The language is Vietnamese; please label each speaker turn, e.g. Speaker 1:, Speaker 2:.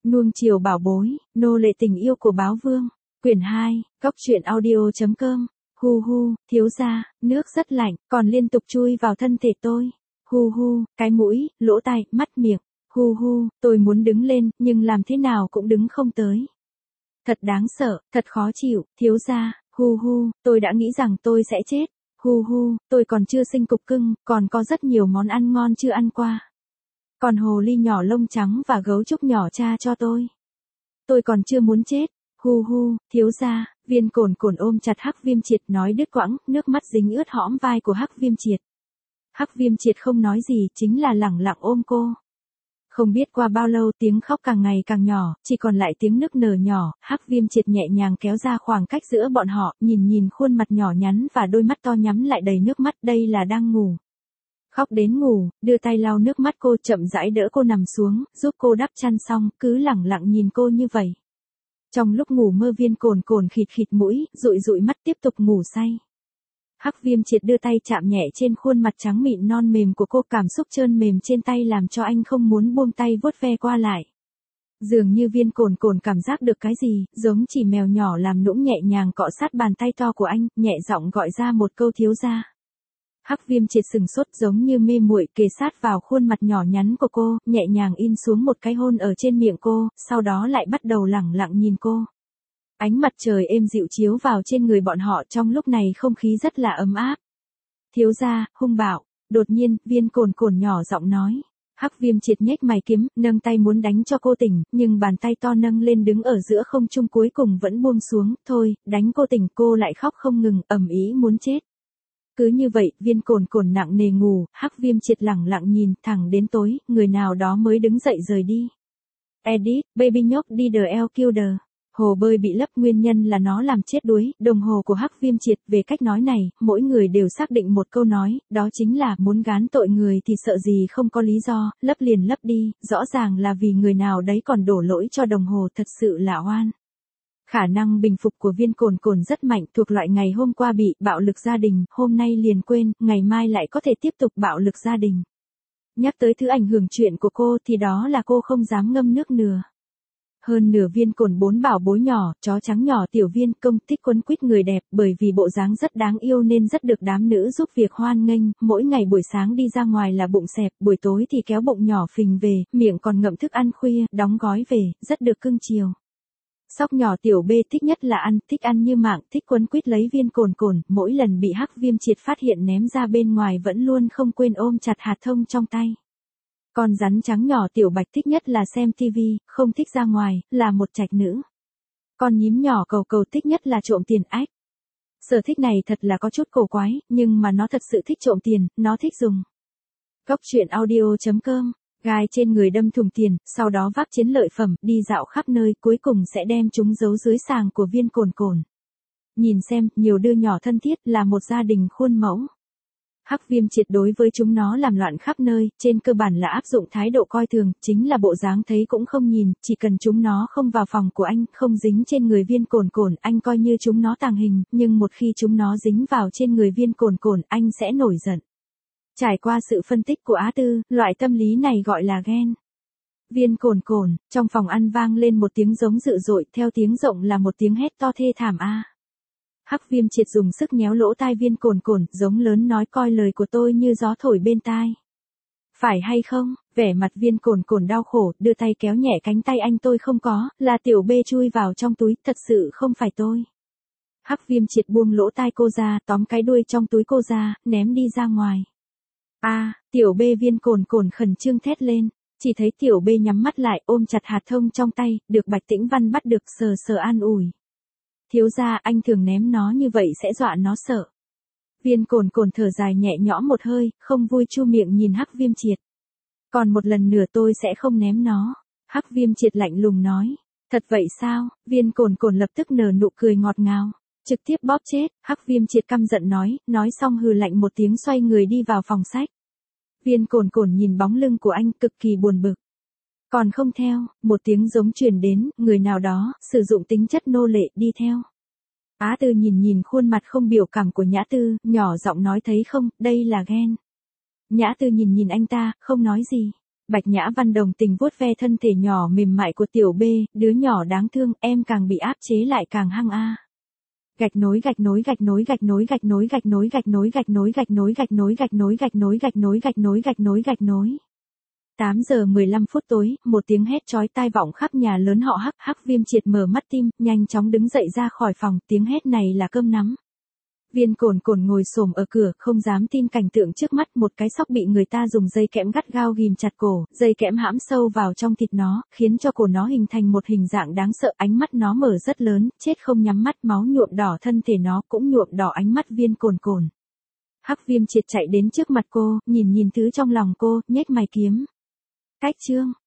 Speaker 1: Nuông chiều bảo bối, nô lệ tình yêu của báo vương. Quyển 2, Cóc truyện audio.com. Hu hu, thiếu gia, nước rất lạnh, còn liên tục chui vào thân thể tôi. Hu hu, cái mũi, lỗ tai, mắt miệng. Hu hu, tôi muốn đứng lên, nhưng làm thế nào cũng đứng không tới. Thật đáng sợ, thật khó chịu, thiếu gia. Hu hu, tôi đã nghĩ rằng tôi sẽ chết. Hu hu, tôi còn chưa sinh cục cưng, còn có rất nhiều món ăn ngon chưa ăn qua. Còn hồ ly nhỏ lông trắng và gấu trúc nhỏ cha cho tôi. Tôi còn chưa muốn chết. Hu hu, thiếu gia. Viên Cồn Cồn ôm chặt Hắc Viêm Triệt nói đứt quãng, nước mắt dính ướt hõm vai của Hắc Viêm Triệt. Hắc Viêm Triệt không nói gì, chính là lẳng lặng ôm cô. Không biết qua bao lâu tiếng khóc càng ngày càng nhỏ, chỉ còn lại tiếng nức nở nhỏ. Hắc Viêm Triệt nhẹ nhàng kéo ra khoảng cách giữa bọn họ, nhìn khuôn mặt nhỏ nhắn và đôi mắt to nhắm lại đầy nước mắt, đây là đang ngủ. Khóc đến ngủ, đưa tay lau nước mắt cô, chậm rãi đỡ cô nằm xuống, giúp cô đắp chăn xong, cứ lẳng lặng nhìn cô như vậy. Trong lúc ngủ mơ Viên Cồn Cồn khịt khịt mũi, dụi dụi mắt tiếp tục ngủ say. Hắc Viêm Triệt đưa tay chạm nhẹ trên khuôn mặt trắng mịn non mềm của cô, cảm xúc trơn mềm trên tay làm cho anh không muốn buông tay vuốt ve qua lại. Dường như Viên Cồn Cồn cảm giác được cái gì, giống chỉ mèo nhỏ làm nũng nhẹ nhàng cọ sát bàn tay to của anh, nhẹ giọng gọi ra một câu thiếu gia. Hắc Viêm Triệt sừng sốt giống như mê muội, kề sát vào khuôn mặt nhỏ nhắn của cô, nhẹ nhàng in xuống một cái hôn ở trên miệng cô, sau đó lại bắt đầu lẳng lặng nhìn cô. Ánh mặt trời êm dịu chiếu vào trên người bọn họ, trong lúc này không khí rất là ấm áp. Thiếu gia, hung bạo. Đột nhiên, Viên Cồn Cồn nhỏ giọng nói. Hắc Viêm Triệt nhếch mày kiếm, nâng tay muốn đánh cho cô tỉnh, nhưng bàn tay to nâng lên đứng ở giữa không trung cuối cùng vẫn buông xuống. Thôi, đánh cô tỉnh, cô lại khóc không ngừng, ầm ĩ muốn chết. Cứ như vậy, Viên Cồn Cồn nặng nề ngủ, Hắc Viêm Triệt lẳng lặng nhìn, thẳng đến tối, người nào đó mới đứng dậy rời đi. Edit, baby nhóc đi the El Killer. Hồ bơi bị lấp, nguyên nhân là nó làm chết đuối. Đồng hồ của Hắc Viêm Triệt. Về cách nói này, mỗi người đều xác định một câu nói, đó chính là muốn gán tội người thì sợ gì không có lý do, lấp liền lấp đi, rõ ràng là vì người nào đấy còn đổ lỗi cho đồng hồ, thật sự là oan. Khả năng bình phục của Viên Cồn Cồn rất mạnh, thuộc loại ngày hôm qua bị bạo lực gia đình, hôm nay liền quên, ngày mai lại có thể tiếp tục bạo lực gia đình. Nhắc tới thứ ảnh hưởng chuyện của cô thì đó là cô không dám ngâm nước nừa. Hơn nửa Viên Cồn 4 bảo bối nhỏ, chó trắng nhỏ Tiểu Viên Công thích quấn quýt người đẹp, bởi vì bộ dáng rất đáng yêu nên rất được đám nữ giúp việc hoan nghênh, mỗi ngày buổi sáng đi ra ngoài là bụng xẹp, buổi tối thì kéo bụng nhỏ phình về, miệng còn ngậm thức ăn khuya, đóng gói về, rất được cưng chiều. Sóc nhỏ Tiểu B thích nhất là ăn, thích ăn như mạng, thích quấn quýt lấy Viên Cồn Cồn, mỗi lần bị Hắc Viêm Triệt phát hiện ném ra bên ngoài vẫn luôn không quên ôm chặt hạt thông trong tay. Con rắn trắng nhỏ Tiểu Bạch thích nhất là xem tivi, không thích ra ngoài, là một trạch nữ. Con nhím nhỏ Cầu Cầu thích nhất là trộm tiền ách. Sở thích này thật là có chút cổ quái, nhưng mà nó thật sự thích trộm tiền, nó thích dùng. Cóc truyện audio.com. Gai trên người đâm thùng tiền, sau đó vác chiến lợi phẩm, đi dạo khắp nơi, cuối cùng sẽ đem chúng giấu dưới sàng của Viên Cồn Cồn. Nhìn xem, nhiều đứa nhỏ thân thiết, là một gia đình khuôn mẫu. Hắc Viêm Triệt đối với chúng nó làm loạn khắp nơi, trên cơ bản là áp dụng thái độ coi thường, chính là bộ dáng thấy cũng không nhìn, chỉ cần chúng nó không vào phòng của anh, không dính trên người Viên Cồn Cồn, anh coi như chúng nó tàng hình, nhưng một khi chúng nó dính vào trên người Viên Cồn Cồn, anh sẽ nổi giận. Trải qua sự phân tích của Á Tư, loại tâm lý này gọi là ghen. Viên Cồn Cồn, trong phòng ăn vang lên một tiếng giống dữ dội, theo tiếng rộng là một tiếng hét to thê thảm a. Hắc Viêm Triệt dùng sức nhéo lỗ tai Viên Cồn Cồn, giống lớn nói coi lời của tôi như gió thổi bên tai. Phải hay không? Vẻ mặt Viên Cồn Cồn đau khổ, đưa tay kéo nhẹ cánh tay anh, tôi không có, là Tiểu B chui vào trong túi, thật sự không phải tôi. Hắc Viêm Triệt buông lỗ tai cô ra, tóm cái đuôi trong túi cô ra, ném đi ra ngoài. Tiểu B. Viên Cồn Cồn khẩn trương thét lên, chỉ thấy Tiểu B nhắm mắt lại, ôm chặt hạt thông trong tay, được Bạch Tĩnh Văn bắt được, sờ sờ an ủi. Thiếu gia, anh thường ném nó như vậy sẽ dọa nó sợ. Viên Cồn Cồn thở dài nhẹ nhõm một hơi, không vui chu miệng nhìn Hắc Viêm Triệt. Còn một lần nữa tôi sẽ không ném nó. Hắc Viêm Triệt lạnh lùng nói. Thật vậy sao? Viên Cồn Cồn lập tức nở nụ cười ngọt ngào. Trực tiếp bóp chết. Hắc Viêm Triệt căm giận nói xong hừ lạnh một tiếng xoay người đi vào phòng sách. Viên Cồn Cồn nhìn bóng lưng của anh cực kỳ buồn bực. Còn không theo, một tiếng giống truyền đến, người nào đó, sử dụng tính chất nô lệ, đi theo. Á Tư nhìn khuôn mặt không biểu cảm của Nhã Tư, nhỏ giọng nói thấy không, đây là ghen. Nhã Tư nhìn anh ta, không nói gì. Bạch Nhã Văn đồng tình vuốt ve thân thể nhỏ mềm mại của tiểu B, đứa nhỏ đáng thương, em càng bị áp chế lại càng hăng a. Gạch nối gạch nối gạch nối gạch nối gạch nối gạch nối gạch nối gạch nối gạch nối gạch nối gạch nối gạch nối gạch nối gạch nối gạch nối gạch nối. 8 giờ 15 phút tối, một tiếng hét chói tai vọng khắp nhà lớn họ Hắc. Hắc Viêm Triệt mở mắt tim, nhanh chóng đứng dậy ra khỏi phòng, tiếng hét này là cơm nắm. Viên Cồn Cồn ngồi xổm ở cửa, không dám tin cảnh tượng trước mắt, một cái sóc bị người ta dùng dây kẽm gắt gao ghim chặt cổ, dây kẽm hãm sâu vào trong thịt nó, khiến cho cổ nó hình thành một hình dạng đáng sợ, ánh mắt nó mở rất lớn, chết không nhắm mắt, máu nhuộm đỏ thân thể nó, cũng nhuộm đỏ ánh mắt Viên Cồn Cồn. Hắc Viêm Triệt chạy đến trước mặt cô, nhìn thứ trong lòng cô, nhếch mày kiếm. Cách chương